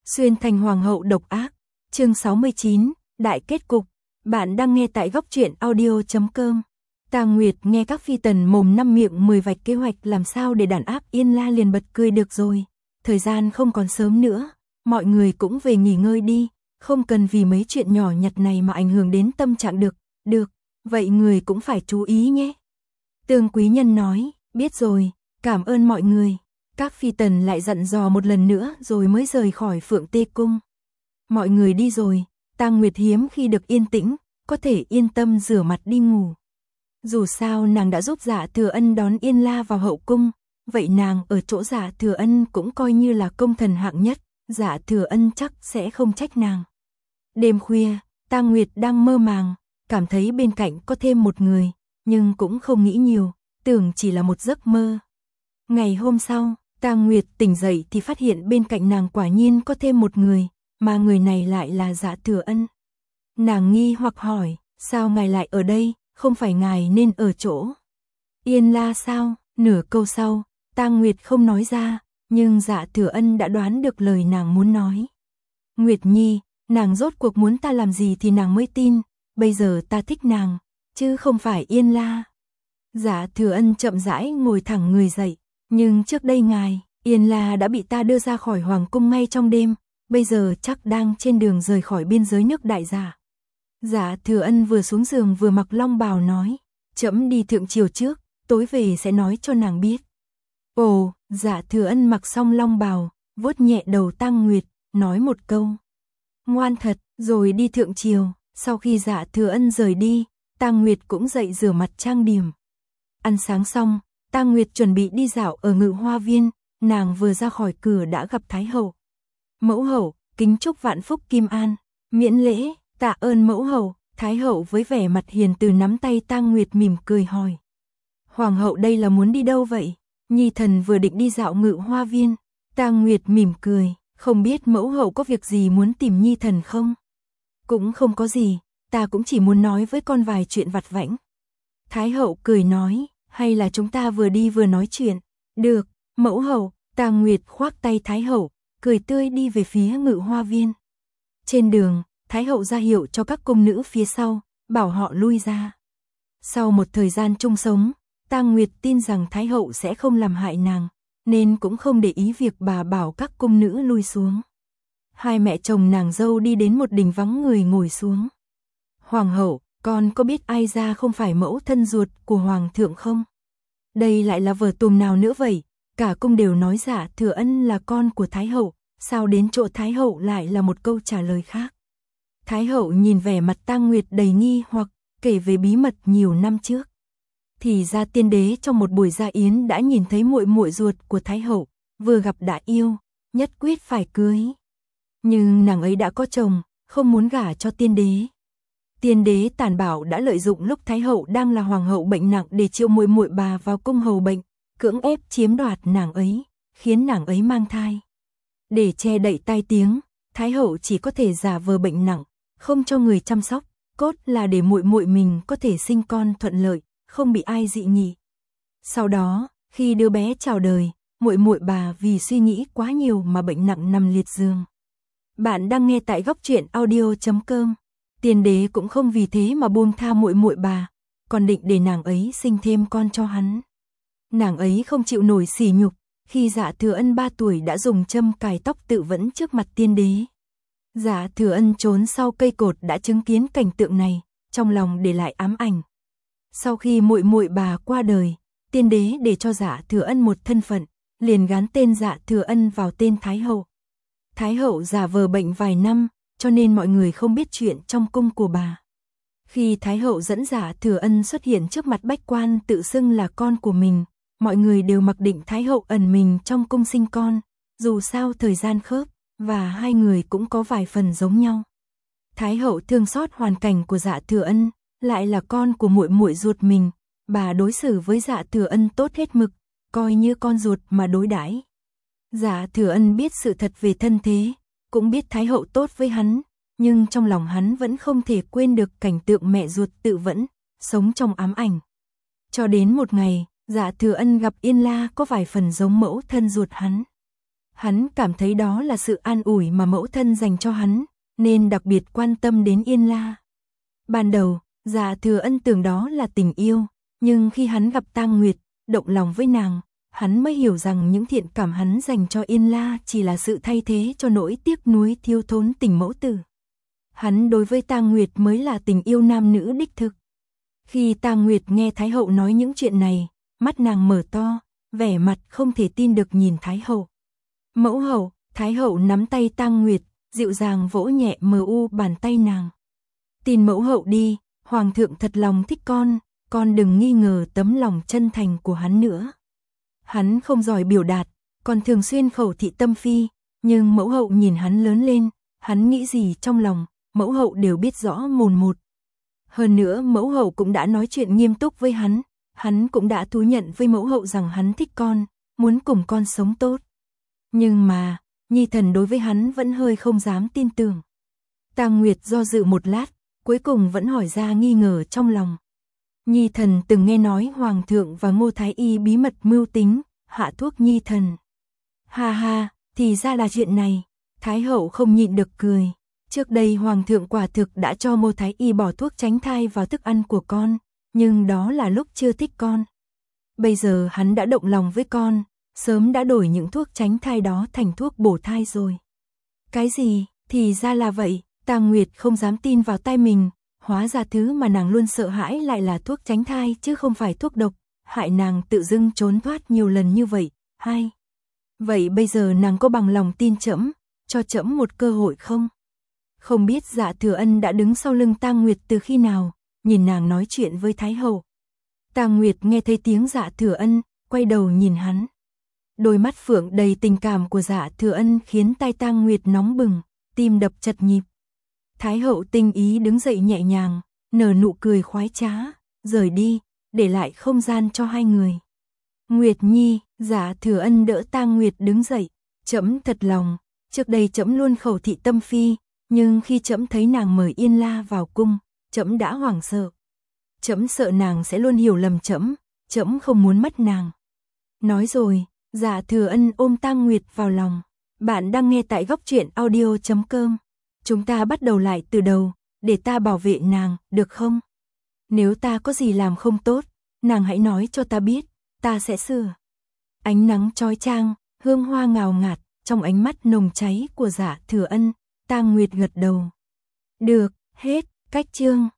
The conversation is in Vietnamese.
Xuyên thành hoàng hậu độc ác, chương 69, đại kết cục. Bạn đang nghe tại góc truyện audio.com. Tang Nguyệt nghe các phi tần mồm năm miệng 10 vạch kế hoạch làm sao để đàn áp Yên La liền bật cười được rồi. Thời gian không còn sớm nữa, mọi người cũng về nghỉ ngơi đi, không cần vì mấy chuyện nhỏ nhặt này mà ảnh hưởng đến tâm trạng được. Được, vậy người cũng phải chú ý nhé. Tương quý nhân nói, biết rồi, cảm ơn mọi người. Các phi tần lại dặn dò một lần nữa rồi mới rời khỏi Phượng Tê Cung. Mọi người đi rồi, Tang Nguyệt hiếm khi được yên tĩnh, có thể yên tâm rửa mặt đi ngủ. Dù sao nàng đã giúp Dạ Thừa Ân đón Yên La vào hậu cung, vậy nàng ở chỗ Dạ Thừa Ân cũng coi như là công thần hạng nhất, Dạ Thừa Ân chắc sẽ không trách nàng. Đêm khuya, Tang Nguyệt đang mơ màng, cảm thấy bên cạnh có thêm một người, nhưng cũng không nghĩ nhiều, tưởng chỉ là một giấc mơ. Ngày hôm sau, Tang Nguyệt tỉnh dậy thì phát hiện bên cạnh nàng quả nhiên có thêm một người, mà người này lại là Dạ Thừa Ân. Nàng nghi hoặc hỏi, sao ngài lại ở đây, không phải ngài nên ở chỗ Yên La sao? Nửa câu sau, Tang Nguyệt không nói ra, nhưng Dạ Thừa Ân đã đoán được lời nàng muốn nói. Nguyệt Nhi, nàng rốt cuộc muốn ta làm gì thì nàng mới tin, bây giờ ta thích nàng, chứ không phải Yên La. Dạ Thừa Ân chậm rãi ngồi thẳng người dậy, nhưng trước đây ngài, Yên La đã bị ta đưa ra khỏi hoàng cung ngay trong đêm, bây giờ chắc đang trên đường rời khỏi biên giới nước Đại Giả. Dạ Thừa Ân vừa xuống giường vừa mặc long bào nói, trẫm đi thượng triều trước, tối về sẽ nói cho nàng biết. Ồ, Dạ Thừa Ân mặc xong long bào, vuốt nhẹ đầu Tang Nguyệt, nói một câu. Ngoan thật, rồi đi thượng triều. Sau khi Dạ Thừa Ân rời đi, Tang Nguyệt cũng dậy rửa mặt trang điểm. Ăn sáng xong, Tang Nguyệt chuẩn bị đi dạo ở Ngự Hoa Viên, nàng vừa ra khỏi cửa đã gặp Thái hậu. Mẫu hậu, kính chúc vạn phúc kim an. Miễn lễ, tạ ơn mẫu hậu. Thái hậu với vẻ mặt hiền từ nắm tay Tang Nguyệt mỉm cười hỏi. Hoàng hậu đây là muốn đi đâu vậy? Nhi thần vừa định đi dạo Ngự Hoa Viên. Tang Nguyệt mỉm cười, không biết mẫu hậu có việc gì muốn tìm Nhi thần không? Cũng không có gì, ta cũng chỉ muốn nói với con vài chuyện vặt vãnh. Thái hậu cười nói, hay là chúng ta vừa đi vừa nói chuyện? Được, mẫu hậu. Tang Nguyệt khoác tay Thái hậu, cười tươi đi về phía Ngự Hoa Viên. Trên đường, Thái hậu ra hiệu cho các cung nữ phía sau, bảo họ lui ra. Sau một thời gian chung sống, Tang Nguyệt tin rằng Thái hậu sẽ không làm hại nàng, nên cũng không để ý việc bà bảo các cung nữ lui xuống. Hai mẹ chồng nàng dâu đi đến một đình vắng người ngồi xuống. Hoàng hậu, con có biết ai ra không phải mẫu thân ruột của hoàng thượng không? Đây lại là vở tuồng nào nữa vậy? Cả cung đều nói Dạ Thừa Ân là con của Thái hậu, sao đến chỗ Thái hậu lại là một câu trả lời khác? Thái hậu nhìn vẻ mặt Tang Nguyệt đầy nghi hoặc, kể về bí mật nhiều năm trước. Thì ra tiên đế trong một buổi gia yến đã nhìn thấy muội muội ruột của Thái hậu, vừa gặp đã yêu, nhất quyết phải cưới. Nhưng nàng ấy đã có chồng, không muốn gả cho tiên đế. Tiên đế tàn bạo đã lợi dụng lúc Thái hậu đang là hoàng hậu bệnh nặng để triệu muội muội bà vào cung hầu bệnh, cưỡng ép chiếm đoạt nàng ấy, khiến nàng ấy mang thai. Để che đậy tai tiếng, Thái hậu chỉ có thể giả vờ bệnh nặng, không cho người chăm sóc, cốt là để muội muội mình có thể sinh con thuận lợi, không bị ai dị nghị. Sau đó, khi đứa bé chào đời, muội muội bà vì suy nghĩ quá nhiều mà bệnh nặng nằm liệt giường. Bạn đang nghe tại góc truyện audio.com. Tiên đế cũng không vì thế mà buông tha muội muội bà, còn định để nàng ấy sinh thêm con cho hắn. Nàng ấy không chịu nổi sỉ nhục, khi Dạ Thừa Ân 3 tuổi đã dùng châm cài tóc tự vẫn trước mặt tiên đế. Dạ Thừa Ân trốn sau cây cột đã chứng kiến cảnh tượng này, trong lòng để lại ám ảnh. Sau khi muội muội bà qua đời, tiên đế để cho Dạ Thừa Ân một thân phận, liền gán tên Dạ Thừa Ân vào tên Thái hậu. Thái hậu giả vờ bệnh vài năm, cho nên mọi người không biết chuyện trong cung của bà. Khi Thái hậu dẫn Dạ Thừa Ân xuất hiện trước mặt bách quan tự xưng là con của mình, mọi người đều mặc định Thái hậu ẩn mình trong cung sinh con, dù sao thời gian khớp, và hai người cũng có vài phần giống nhau. Thái hậu thương xót hoàn cảnh của Dạ Thừa Ân, lại là con của muội muội ruột mình, bà đối xử với Dạ Thừa Ân tốt hết mực, coi như con ruột mà đối đãi. Dạ Thừa Ân biết sự thật về thân thế, cũng biết Thái hậu tốt với hắn, nhưng trong lòng hắn vẫn không thể quên được cảnh tượng mẹ ruột tự vẫn, sống trong ám ảnh. Cho đến một ngày, Dạ Thừa Ân gặp Yên La có vài phần giống mẫu thân ruột hắn. Hắn cảm thấy đó là sự an ủi mà mẫu thân dành cho hắn, nên đặc biệt quan tâm đến Yên La. Ban đầu, Dạ Thừa Ân tưởng đó là tình yêu, nhưng khi hắn gặp Tang Nguyệt, động lòng với nàng, hắn mới hiểu rằng những thiện cảm hắn dành cho Yên La chỉ là sự thay thế cho nỗi tiếc nuối thiếu thốn tình mẫu tử. Hắn đối với Tang Nguyệt mới là tình yêu nam nữ đích thực. Khi Tang Nguyệt nghe Thái hậu nói những chuyện này, mắt nàng mở to, vẻ mặt không thể tin được nhìn Thái hậu. Mẫu hậu, Thái hậu nắm tay Tang Nguyệt, dịu dàng vỗ nhẹ mờ u bàn tay nàng. Tin mẫu hậu đi, hoàng thượng thật lòng thích con đừng nghi ngờ tấm lòng chân thành của hắn nữa. Hắn không giỏi biểu đạt, còn thường xuyên khẩu thị tâm phi, nhưng mẫu hậu nhìn hắn lớn lên, hắn nghĩ gì trong lòng, mẫu hậu đều biết rõ mồn một. Hơn nữa mẫu hậu cũng đã nói chuyện nghiêm túc với hắn cũng đã thú nhận với mẫu hậu rằng hắn thích con, muốn cùng con sống tốt. Nhưng mà, Nhi Thần đối với hắn vẫn hơi không dám tin tưởng. Tang Nguyệt do dự một lát, cuối cùng vẫn hỏi ra nghi ngờ trong lòng. Nhi Thần từng nghe nói Hoàng thượng và Ngô Thái Y bí mật mưu tính, hạ thuốc Nhi Thần. Ha ha, thì ra là chuyện này. Thái hậu không nhịn được cười. Trước đây Hoàng thượng quả thực đã cho Ngô Thái Y bỏ thuốc tránh thai vào thức ăn của con, nhưng đó là lúc chưa thích con. Bây giờ hắn đã động lòng với con, sớm đã đổi những thuốc tránh thai đó thành thuốc bổ thai rồi. Cái gì? Thì ra là vậy. Tang Nguyệt không dám tin vào tai mình, hóa ra thứ mà nàng luôn sợ hãi lại là thuốc tránh thai chứ không phải thuốc độc, hại nàng tự dưng trốn thoát nhiều lần như vậy. Hay. Vậy bây giờ nàng có bằng lòng tin trẫm, cho trẫm một cơ hội không? Không biết Dạ Thừa Ân đã đứng sau lưng Tang Nguyệt từ khi nào, nhìn nàng nói chuyện với Thái hậu. Tang Nguyệt nghe thấy tiếng Dạ Thừa Ân, quay đầu nhìn hắn. Đôi mắt phượng đầy tình cảm của Dạ Thừa Ân khiến tai Tang Nguyệt nóng bừng, tim đập chật nhịp. Thái hậu tinh ý đứng dậy nhẹ nhàng, nở nụ cười khoái trá, rời đi, để lại không gian cho hai người. Nguyệt Nhi, Dạ Thừa Ân đỡ Tang Nguyệt đứng dậy, trẫm thật lòng, trước đây trẫm luôn khẩu thị tâm phi, nhưng khi trẫm thấy nàng mời Yên La vào cung, trẫm đã hoảng sợ. Trẫm sợ nàng sẽ luôn hiểu lầm trẫm không muốn mất nàng. Nói rồi, Dạ Thừa Ân ôm Tang Nguyệt vào lòng. Bạn đang nghe tại góc truyện audio.com. Chúng ta bắt đầu lại từ đầu, để ta bảo vệ nàng, được không? Nếu ta có gì làm không tốt, nàng hãy nói cho ta biết, ta sẽ sửa. Ánh nắng chói chang, hương hoa ngào ngạt, trong ánh mắt nồng cháy của Dạ Thừa Ân, Tang Nguyệt gật đầu. Được, hết, cách chương.